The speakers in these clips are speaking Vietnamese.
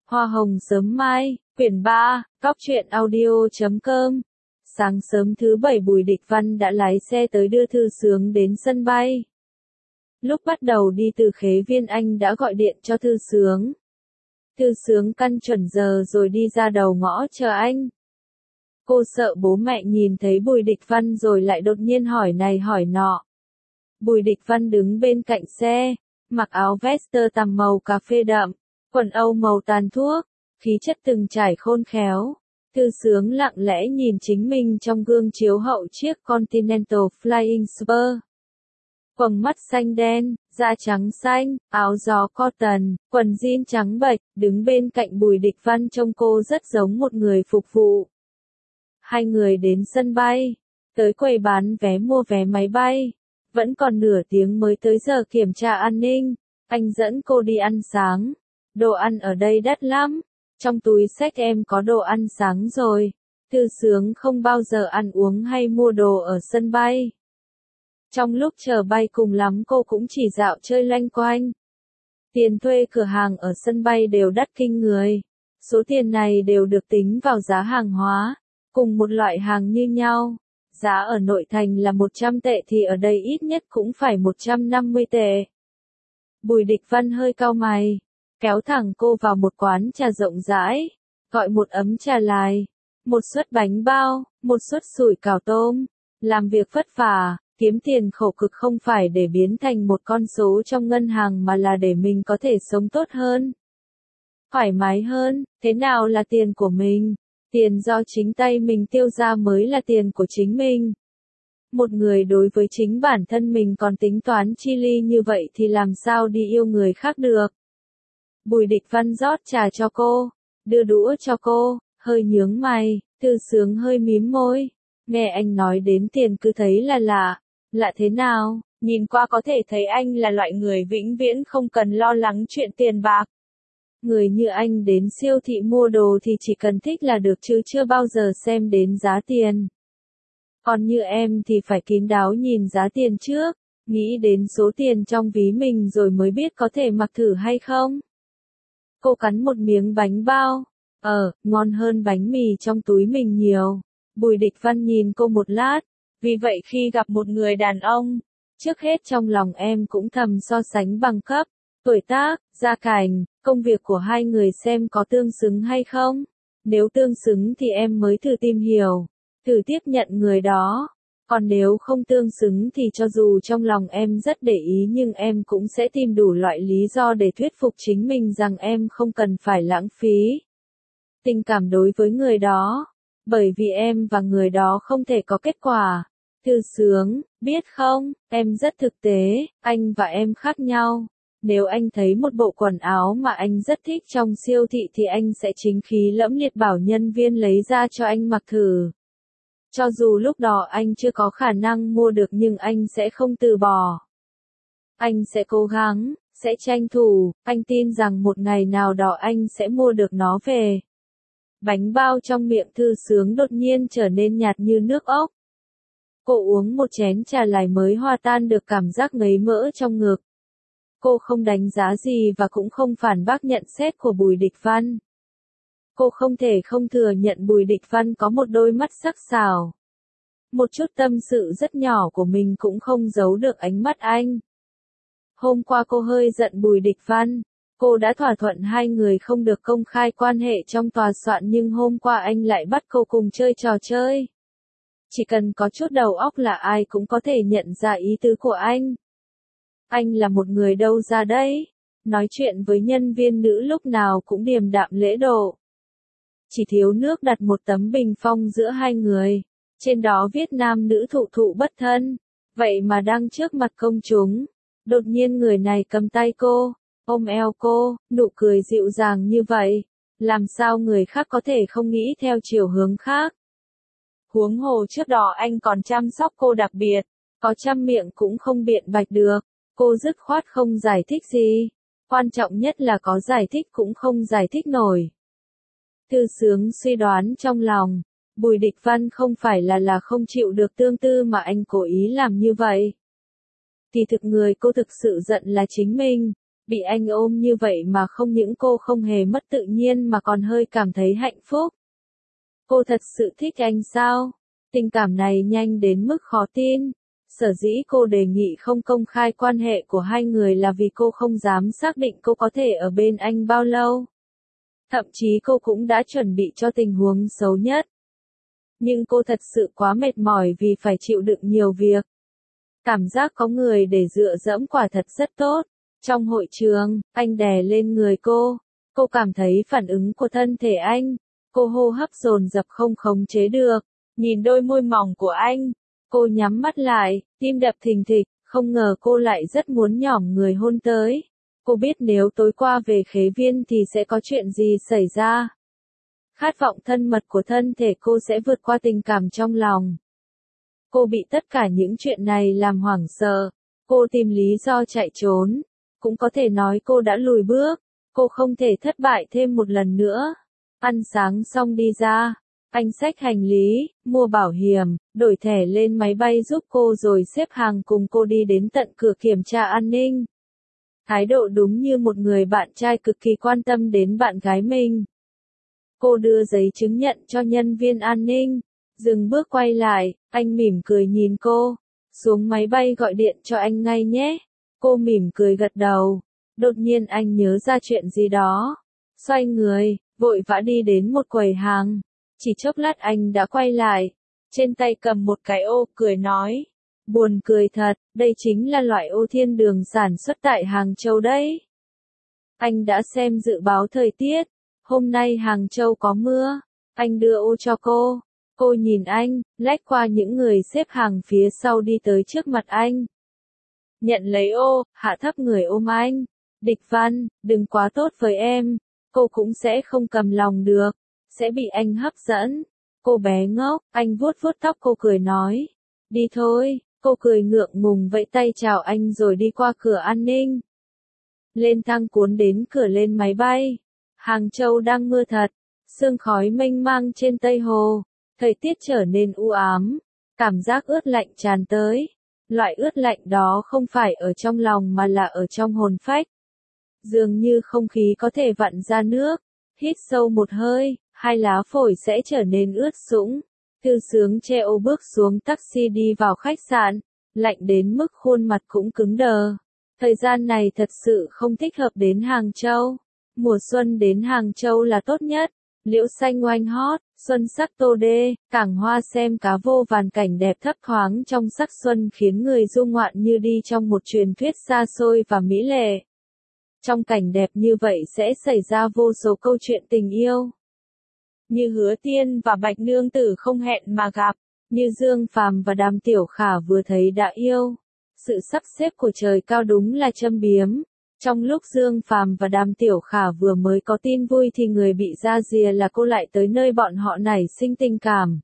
Hoa hồng sớm mai, quyển 3, Cóc truyện audio.com. Sáng sớm thứ Bảy Bùi Địch Văn đã lái xe tới đưa Thư Sướng đến sân bay. Lúc bắt đầu đi từ Khế Viên anh đã gọi điện cho Thư Sướng. Thư Sướng căn chuẩn giờ rồi đi ra đầu ngõ chờ anh. Cô sợ bố mẹ nhìn thấy Bùi Địch Văn rồi lại đột nhiên hỏi này hỏi nọ. Bùi Địch Văn đứng bên cạnh xe, mặc áo vest tơ tằm màu cà phê đậm, quần âu màu tàn thuốc, khí chất từng trải khôn khéo. Thư Sướng lặng lẽ nhìn chính mình trong gương chiếu hậu chiếc Continental Flying Spur. Quầng mắt xanh đen, da trắng xanh, áo gió cotton, quần jean trắng bệch, đứng bên cạnh Bùi Địch Văn trông cô rất giống một người phục vụ. Hai người đến sân bay, tới quầy bán vé mua vé máy bay. Vẫn còn nửa tiếng mới tới giờ kiểm tra an ninh, anh dẫn cô đi ăn sáng. Đồ ăn ở đây đắt lắm, trong túi xách em có đồ ăn sáng rồi. Thư Sướng không bao giờ ăn uống hay mua đồ ở sân bay. Trong lúc chờ bay cùng lắm cô cũng chỉ dạo chơi loanh quanh. Tiền thuê cửa hàng ở sân bay đều đắt kinh người. Số tiền này đều được tính vào giá hàng hóa, cùng một loại hàng như nhau. Giá ở nội thành là 100 tệ thì ở đây ít nhất cũng phải 150 tệ. Bùi Địch Văn hơi cau mày, kéo thẳng cô vào một quán trà rộng rãi, gọi một ấm trà lai, một suất bánh bao, một suất sủi cảo tôm. Làm việc vất vả, kiếm tiền khổ cực không phải để biến thành một con số trong ngân hàng mà là để mình có thể sống tốt hơn, thoải mái hơn. Thế nào là tiền của mình? Tiền do chính tay mình tiêu ra mới là tiền của chính mình. Một người đối với chính bản thân mình còn tính toán chi ly như vậy thì làm sao đi yêu người khác được. Bùi Địch Văn rót trà cho cô, đưa đũa cho cô, hơi nhướng mày. Thư Sướng hơi mím môi. Nghe anh nói đến tiền cứ thấy là lạ. Lạ thế nào? Nhìn qua có thể thấy anh là loại người vĩnh viễn không cần lo lắng chuyện tiền bạc. Người như anh đến siêu thị mua đồ thì chỉ cần thích là được chứ chưa bao giờ xem đến giá tiền. Còn như em thì phải kín đáo nhìn giá tiền trước, nghĩ đến số tiền trong ví mình rồi mới biết có thể mặc thử hay không. Cô cắn một miếng bánh bao. Ngon hơn bánh mì trong túi mình nhiều. Bùi Địch Văn nhìn cô một lát. Vì vậy khi gặp một người đàn ông, trước hết trong lòng em cũng thầm so sánh bằng cấp, tuổi tác, gia cảnh, công việc của hai người xem có tương xứng hay không. Nếu tương xứng thì em mới thử tìm hiểu, thử tiếp nhận người đó. Còn nếu không tương xứng thì cho dù trong lòng em rất để ý nhưng em cũng sẽ tìm đủ loại lý do để thuyết phục chính mình rằng em không cần phải lãng phí tình cảm đối với người đó. Bởi vì em và người đó không thể có kết quả. Thư Sướng, biết không, em rất thực tế, anh và em khác nhau. Nếu anh thấy một bộ quần áo mà anh rất thích trong siêu thị thì anh sẽ chính khí lẫm liệt bảo nhân viên lấy ra cho anh mặc thử. Cho dù lúc đó anh chưa có khả năng mua được nhưng anh sẽ không từ bỏ. Anh sẽ cố gắng, sẽ tranh thủ, anh tin rằng một ngày nào đó anh sẽ mua được nó về. Bánh bao trong miệng Thư Sướng đột nhiên trở nên nhạt như nước ốc. Cô uống một chén trà lai mới hòa tan được cảm giác ngấy mỡ trong ngực. Cô không đánh giá gì và cũng không phản bác nhận xét của Bùi Địch Văn. Cô không thể không thừa nhận Bùi Địch Văn có một đôi mắt sắc sảo. Một chút tâm sự rất nhỏ của mình cũng không giấu được ánh mắt anh. Hôm qua cô hơi giận Bùi Địch Văn. Cô đã thỏa thuận hai người không được công khai quan hệ trong tòa soạn nhưng hôm qua anh lại bắt cô cùng chơi trò chơi. Chỉ cần có chút đầu óc là ai cũng có thể nhận ra ý tứ của anh. Anh là một người đâu ra đấy. Nói chuyện với nhân viên nữ lúc nào cũng điềm đạm lễ độ. Chỉ thiếu nước đặt một tấm bình phong giữa hai người. Trên đó viết nam nữ thụ thụ bất thân. Vậy mà đang trước mặt công chúng. Đột nhiên người này cầm tay cô, ôm eo cô, nụ cười dịu dàng như vậy. Làm sao người khác có thể không nghĩ theo chiều hướng khác. Huống hồ trước đó anh còn chăm sóc cô đặc biệt. Có trăm miệng cũng không biện bạch được. Cô dứt khoát không giải thích gì. Quan trọng nhất là có giải thích cũng không giải thích nổi. Thư Sướng suy đoán trong lòng. Bùi Địch Văn không phải là không chịu được tương tư mà anh cố ý làm như vậy. Thì thực người cô thực sự giận là chính mình. Bị anh ôm như vậy mà không những cô không hề mất tự nhiên mà còn hơi cảm thấy hạnh phúc. Cô thật sự thích anh sao? Tình cảm này nhanh đến mức khó tin. Sở dĩ cô đề nghị không công khai quan hệ của hai người là vì cô không dám xác định cô có thể ở bên anh bao lâu. Thậm chí cô cũng đã chuẩn bị cho tình huống xấu nhất. Nhưng cô thật sự quá mệt mỏi vì phải chịu đựng nhiều việc. Cảm giác có người để dựa dẫm quả thật rất tốt. Trong hội trường, anh đè lên người cô. Cô cảm thấy phản ứng của thân thể anh. Cô hô hấp dồn dập không khống chế được. Nhìn đôi môi mỏng của anh. Cô nhắm mắt lại, tim đập thình thịch, không ngờ cô lại rất muốn nhỏm người hôn tới. Cô biết nếu tối qua về Khế Viên thì sẽ có chuyện gì xảy ra. Khát vọng thân mật của thân thể cô sẽ vượt qua tình cảm trong lòng. Cô bị tất cả những chuyện này làm hoảng sợ. Cô tìm lý do chạy trốn. Cũng có thể nói cô đã lùi bước. Cô không thể thất bại thêm một lần nữa. Ăn sáng xong đi ra. Anh xách hành lý, mua bảo hiểm, đổi thẻ lên máy bay giúp cô rồi xếp hàng cùng cô đi đến tận cửa kiểm tra an ninh. Thái độ đúng như một người bạn trai cực kỳ quan tâm đến bạn gái mình. Cô đưa giấy chứng nhận cho nhân viên an ninh. Dừng bước quay lại, anh mỉm cười nhìn cô. Xuống máy bay gọi điện cho anh ngay nhé. Cô mỉm cười gật đầu. Đột nhiên anh nhớ ra chuyện gì đó. Xoay người, vội vã đi đến một quầy hàng. Chỉ chốc lát anh đã quay lại. Trên tay cầm một cái ô, cười nói. Buồn cười thật, đây chính là loại ô thiên đường sản xuất tại Hàng Châu đấy. Anh đã xem dự báo thời tiết. Hôm nay Hàng Châu có mưa. Anh đưa ô cho cô. Cô nhìn anh, lách qua những người xếp hàng phía sau đi tới trước mặt anh. Nhận lấy ô, hạ thấp người ôm anh. Địch Văn, đừng quá tốt với em. Cô cũng sẽ không cầm lòng được. Sẽ bị anh hấp dẫn. Cô bé ngốc, anh vuốt vuốt tóc cô cười nói. Đi thôi, cô cười ngượng ngùng vẫy tay chào anh rồi đi qua cửa an ninh. Lên thang cuốn đến cửa lên máy bay. Hàng Châu đang mưa thật. Sương khói mênh mang trên Tây Hồ. Thời tiết trở nên u ám. Cảm giác ướt lạnh tràn tới. Loại ướt lạnh đó không phải ở trong lòng mà là ở trong hồn phách. Dường như không khí có thể vặn ra nước. Hít sâu một hơi, hai lá phổi sẽ trở nên ướt sũng. Thư Sướng che ô bước xuống taxi đi vào khách sạn. Lạnh đến mức khuôn mặt cũng cứng đờ. Thời gian này thật sự không thích hợp đến Hàng Châu. Mùa xuân đến Hàng Châu là tốt nhất. Liễu xanh oanh hót, xuân sắc tô đê, cảng hoa xem cá vô vàn cảnh đẹp thấp thoáng trong sắc xuân khiến người du ngoạn như đi trong một truyền thuyết xa xôi và mỹ lệ. Trong cảnh đẹp như vậy sẽ xảy ra vô số câu chuyện tình yêu. Như Hứa Tiên và Bạch Nương Tử không hẹn mà gặp, như Dương Phàm và Đàm Tiểu Khả vừa thấy đã yêu. Sự sắp xếp của trời cao đúng là châm biếm. Trong lúc Dương Phàm và Đàm Tiểu Khả vừa mới có tin vui thì người bị ra rìa là cô lại tới nơi bọn họ nảy sinh tình cảm.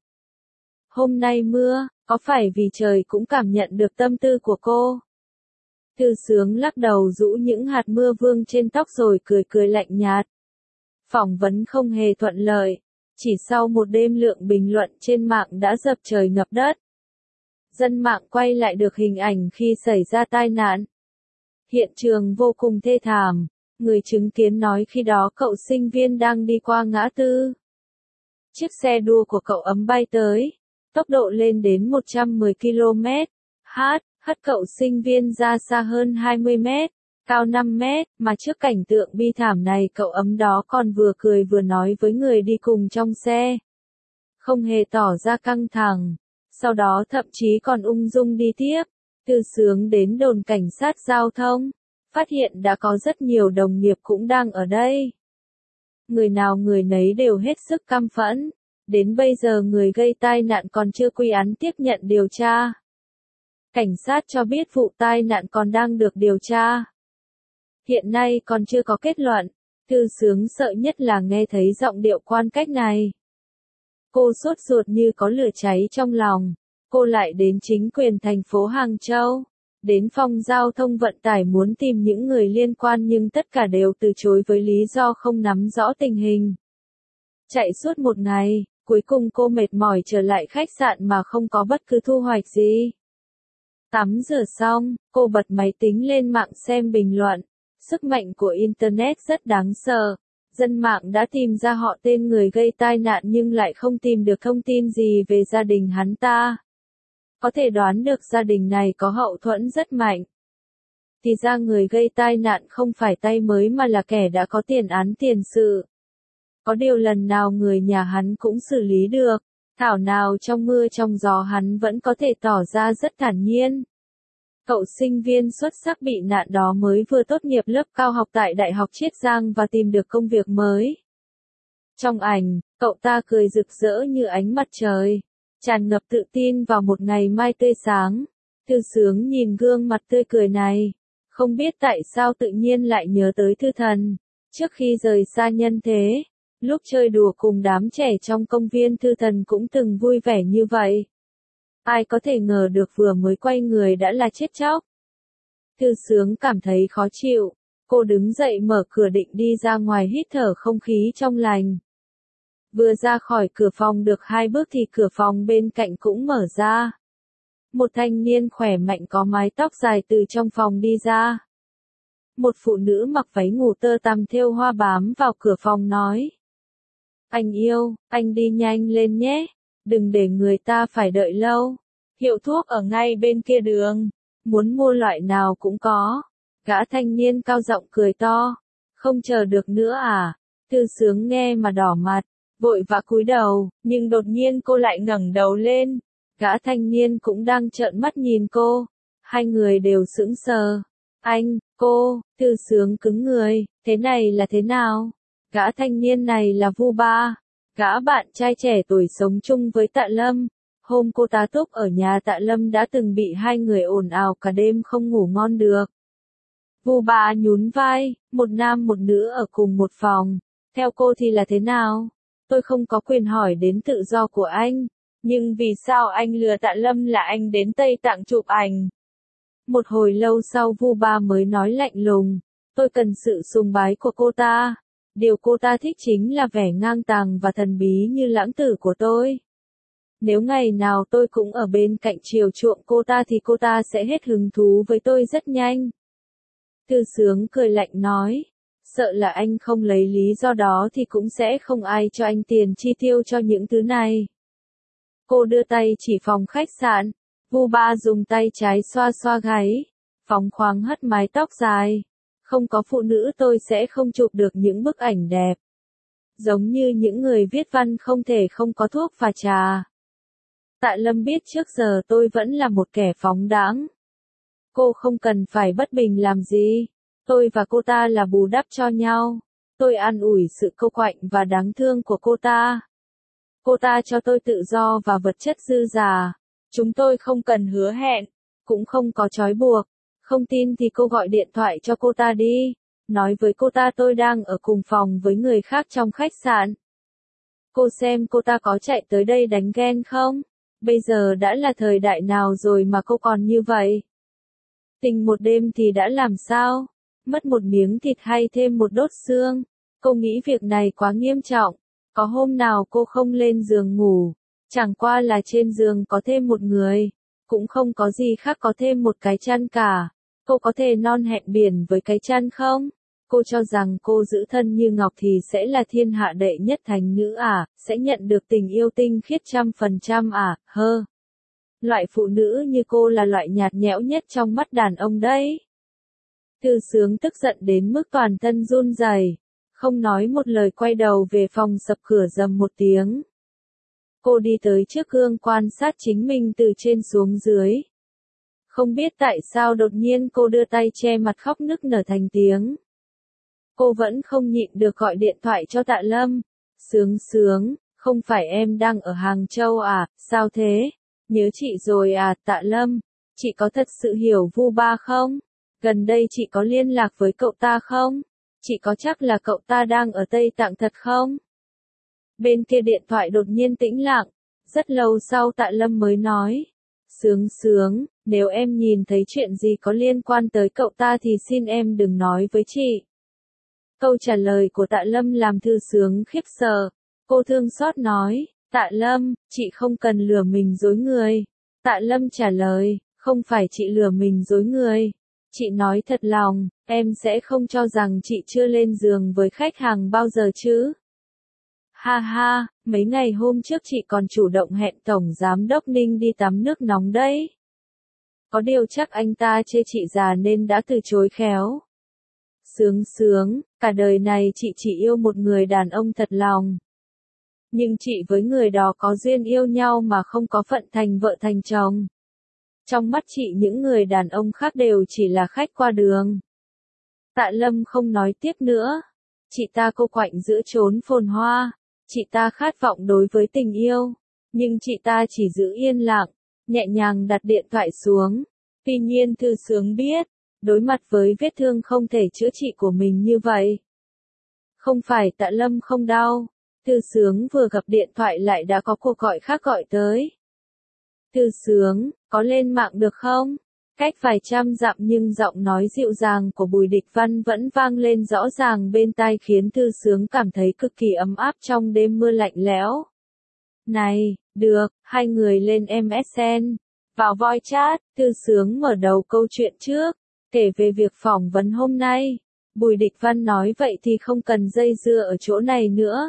Hôm nay mưa, có phải vì trời cũng cảm nhận được tâm tư của cô? Thư Sướng lắc đầu rũ những hạt mưa vương trên tóc rồi cười cười lạnh nhạt. Phỏng vấn không hề thuận lợi. Chỉ sau một đêm lượng bình luận trên mạng đã dập trời ngập đất. Dân mạng quay lại được hình ảnh khi xảy ra tai nạn. Hiện trường vô cùng thê thảm. Người chứng kiến nói khi đó cậu sinh viên đang đi qua ngã tư. Chiếc xe đua của cậu ấm bay tới. Tốc độ lên đến 110 km/h, hất cậu sinh viên ra xa hơn 20 mét, cao 5 mét, mà trước cảnh tượng bi thảm này cậu ấm đó còn vừa cười vừa nói với người đi cùng trong xe. Không hề tỏ ra căng thẳng. Sau đó thậm chí còn ung dung đi tiếp. Thư Sướng đến đồn cảnh sát giao thông. Phát hiện đã có rất nhiều đồng nghiệp cũng đang ở đây. Người nào người nấy đều hết sức căm phẫn. Đến bây giờ người gây tai nạn còn chưa quy án tiếp nhận điều tra. Cảnh sát cho biết vụ tai nạn còn đang được điều tra. Hiện nay còn chưa có kết luận. Thư Sướng sợ nhất là nghe thấy giọng điệu quan cách này. Cô sốt ruột như có lửa cháy trong lòng. Cô lại đến chính quyền thành phố Hàng Châu. Đến phòng giao thông vận tải muốn tìm những người liên quan nhưng tất cả đều từ chối với lý do không nắm rõ tình hình. Chạy suốt một ngày, cuối cùng cô mệt mỏi trở lại khách sạn mà không có bất cứ thu hoạch gì. Tắm rửa xong, cô bật máy tính lên mạng xem bình luận. Sức mạnh của Internet rất đáng sợ. Dân mạng đã tìm ra họ tên người gây tai nạn nhưng lại không tìm được thông tin gì về gia đình hắn ta. Có thể đoán được gia đình này có hậu thuẫn rất mạnh. Thì ra người gây tai nạn không phải tay mới mà là kẻ đã có tiền án tiền sự. Có điều lần nào người nhà hắn cũng xử lý được, thảo nào trong mưa trong gió hắn vẫn có thể tỏ ra rất thản nhiên. Cậu sinh viên xuất sắc bị nạn đó mới vừa tốt nghiệp lớp cao học tại Đại học Chiết Giang và tìm được công việc mới. Trong ảnh, cậu ta cười rực rỡ như ánh mặt trời, tràn ngập tự tin vào một ngày mai tươi sáng. Thư Sướng nhìn gương mặt tươi cười này, không biết tại sao tự nhiên lại nhớ tới Thư Thần. Trước khi rời xa nhân thế, lúc chơi đùa cùng đám trẻ trong công viên Thư Thần cũng từng vui vẻ như vậy. Ai có thể ngờ được vừa mới quay người đã là chết chóc. Thư Sướng cảm thấy khó chịu, cô đứng dậy mở cửa định đi ra ngoài hít thở không khí trong lành. Vừa ra khỏi cửa phòng được 2 bước thì cửa phòng bên cạnh cũng mở ra. Một thanh niên khỏe mạnh có mái tóc dài từ trong phòng đi ra. Một phụ nữ mặc váy ngủ tơ tằm thêu hoa bám vào cửa phòng nói. Anh yêu, anh đi nhanh lên nhé, đừng để người ta phải đợi lâu. Hiệu thuốc ở ngay bên kia đường, muốn mua loại nào cũng có. Gã thanh niên cao giọng cười to. Không chờ được nữa à? Thư Sướng nghe mà đỏ mặt, vội vã cúi đầu, nhưng đột nhiên cô lại ngẩng đầu lên. Gã thanh niên cũng đang trợn mắt nhìn cô. Hai người đều sững sờ. Anh, cô, Thư Sướng cứng người, thế này là thế nào? Gã thanh niên này là Vu Ba, gã bạn trai trẻ tuổi sống chung với Tạ Lâm. Hôm cô tá túc ở nhà Tạ Lâm đã từng bị hai người ồn ào cả đêm không ngủ ngon được. Vu Ba nhún vai, một nam một nữ ở cùng một phòng. Theo cô thì là thế nào? Tôi không có quyền hỏi đến tự do của anh. Nhưng vì sao anh lừa Tạ Lâm là anh đến Tây Tạng chụp ảnh? Một hồi lâu sau Vu Ba mới nói lạnh lùng. Tôi cần sự sùng bái của cô ta. Điều cô ta thích chính là vẻ ngang tàng và thần bí như lãng tử của tôi. Nếu ngày nào tôi cũng ở bên cạnh chiều chuộng cô ta thì cô ta sẽ hết hứng thú với tôi rất nhanh. Thư Sướng cười lạnh nói. Sợ là anh không lấy lý do đó thì cũng sẽ không ai cho anh tiền chi tiêu cho những thứ này. Cô đưa tay chỉ phòng khách sạn. Vu Ba dùng tay trái xoa xoa gáy, phóng khoáng hất mái tóc dài. Không có phụ nữ tôi sẽ không chụp được những bức ảnh đẹp. Giống như những người viết văn không thể không có thuốc pha trà. Tạ Lâm biết trước giờ tôi vẫn là một kẻ phóng đãng. Cô không cần phải bất bình làm gì. Tôi và cô ta là bù đắp cho nhau. Tôi an ủi sự cô quạnh và đáng thương của cô ta. Cô ta cho tôi tự do và vật chất dư dả. Chúng tôi không cần hứa hẹn, cũng không có trói buộc. Không tin thì cô gọi điện thoại cho cô ta đi. Nói với cô ta tôi đang ở cùng phòng với người khác trong khách sạn. Cô xem cô ta có chạy tới đây đánh ghen không? Bây giờ đã là thời đại nào rồi mà cô còn như vậy? Tình một đêm thì đã làm sao? Mất một miếng thịt hay thêm một đốt xương? Cô nghĩ việc này quá nghiêm trọng. Có hôm nào cô không lên giường ngủ? Chẳng qua là trên giường có thêm một người. Cũng không có gì khác có thêm một cái chăn cả. Cô có thể non hẹn biển với cái chăn không? Cô cho rằng cô giữ thân như ngọc thì sẽ là thiên hạ đệ nhất thành nữ à? Sẽ nhận được tình yêu tinh khiết 100% à? Hơ! Loại phụ nữ như cô là loại nhạt nhẽo nhất trong mắt đàn ông đấy. Thư Sướng tức giận đến mức toàn thân run rẩy, không nói một lời quay đầu về phòng sập cửa rầm một tiếng. Cô đi tới trước gương quan sát chính mình từ trên xuống dưới. Không biết tại sao đột nhiên cô đưa tay che mặt khóc nức nở thành tiếng. Cô vẫn không nhịn được gọi điện thoại cho Tạ Lâm. Sướng Sướng, không phải em đang ở Hàng Châu à, sao thế? Nhớ chị rồi à, Tạ Lâm, chị có thật sự hiểu Vu Ba không? Gần đây chị có liên lạc với cậu ta không? Chị có chắc là cậu ta đang ở Tây Tạng thật không? Bên kia điện thoại đột nhiên tĩnh lặng, rất lâu sau Tạ Lâm mới nói. Sướng Sướng, nếu em nhìn thấy chuyện gì có liên quan tới cậu ta thì xin em đừng nói với chị. Câu trả lời của Tạ Lâm làm Thư Sướng khiếp sợ. Cô thương xót nói, Tạ Lâm, chị không cần lừa mình dối người. Tạ Lâm trả lời, không phải chị lừa mình dối người. Chị nói thật lòng, em sẽ không cho rằng chị chưa lên giường với khách hàng bao giờ chứ. Ha ha, mấy ngày hôm trước chị còn chủ động hẹn Tổng Giám đốc Ninh đi tắm nước nóng đấy. Có điều chắc anh ta chê chị già nên đã từ chối khéo. Sướng sướng, cả đời này chị chỉ yêu một người đàn ông thật lòng. Nhưng chị với người đó có duyên yêu nhau mà không có phận thành vợ thành chồng. Trong mắt chị những người đàn ông khác đều chỉ là khách qua đường. Tạ Lâm không nói tiếp nữa. Chị ta cô quạnh giữa chốn phồn hoa. Chị ta khát vọng đối với tình yêu. Nhưng chị ta chỉ giữ yên lặng, nhẹ nhàng đặt điện thoại xuống. Tuy nhiên Thư Sướng biết, đối mặt với vết thương không thể chữa trị của mình như vậy. Không phải Tạ Lâm không đau. Thư Sướng vừa gặp điện thoại lại đã có cuộc gọi khác gọi tới. Thư Sướng, có lên mạng được không? Cách vài trăm dặm nhưng giọng nói dịu dàng của Bùi Địch Văn vẫn vang lên rõ ràng bên tai khiến Thư Sướng cảm thấy cực kỳ ấm áp trong đêm mưa lạnh lẽo. Này, được, hai người lên MSN. Vào voice chat, Thư Sướng mở đầu câu chuyện trước, kể về việc phỏng vấn hôm nay. Bùi Địch Văn nói vậy thì không cần dây dưa ở chỗ này nữa.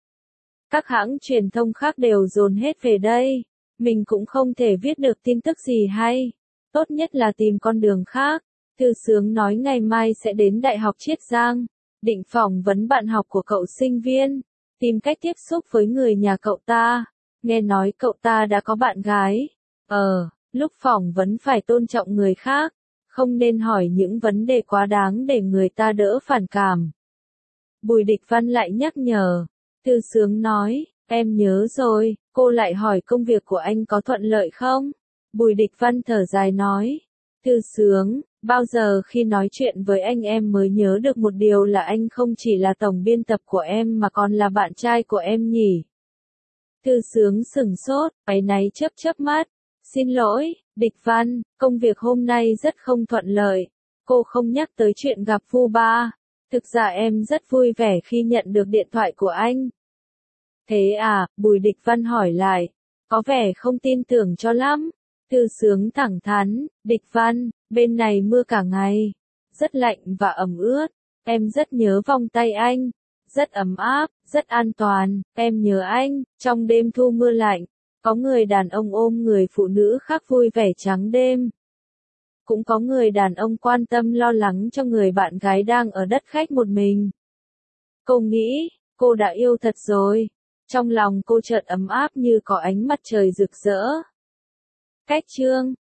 Các hãng truyền thông khác đều dồn hết về đây. Mình cũng không thể viết được tin tức gì hay. Tốt nhất là tìm con đường khác. Thư Sướng nói ngày mai sẽ đến Đại học Chiết Giang. Định phỏng vấn bạn học của cậu sinh viên. Tìm cách tiếp xúc với người nhà cậu ta. Nghe nói cậu ta đã có bạn gái. Lúc phỏng vấn phải tôn trọng người khác. Không nên hỏi những vấn đề quá đáng để người ta đỡ phản cảm. Bùi Địch Văn lại nhắc nhở. Thư Sướng nói, em nhớ rồi, cô lại hỏi công việc của anh có thuận lợi không? Bùi Địch Văn thở dài nói. Thư Sướng, bao giờ khi nói chuyện với anh em mới nhớ được một điều là anh không chỉ là tổng biên tập của em mà còn là bạn trai của em nhỉ? Thư Sướng sửng sốt, áy náy chớp mắt. Xin lỗi, Địch Văn, công việc hôm nay rất không thuận lợi. Cô không nhắc tới chuyện gặp Vu Ba. Thực ra em rất vui vẻ khi nhận được điện thoại của anh. Thế à, Bùi Địch Văn hỏi lại. Có vẻ không tin tưởng cho lắm. Thư Sướng thẳng thắn, Địch Văn, bên này mưa cả ngày. Rất lạnh và ẩm ướt. Em rất nhớ vòng tay anh. Rất ấm áp, rất an toàn. Em nhớ anh, trong đêm thu mưa lạnh. Có người đàn ông ôm người phụ nữ khác vui vẻ trắng đêm. Cũng có người đàn ông quan tâm lo lắng cho người bạn gái đang ở đất khách một mình. Cô nghĩ, cô đã yêu thật rồi. Trong lòng cô chợt ấm áp như có ánh mặt trời rực rỡ. Cách chương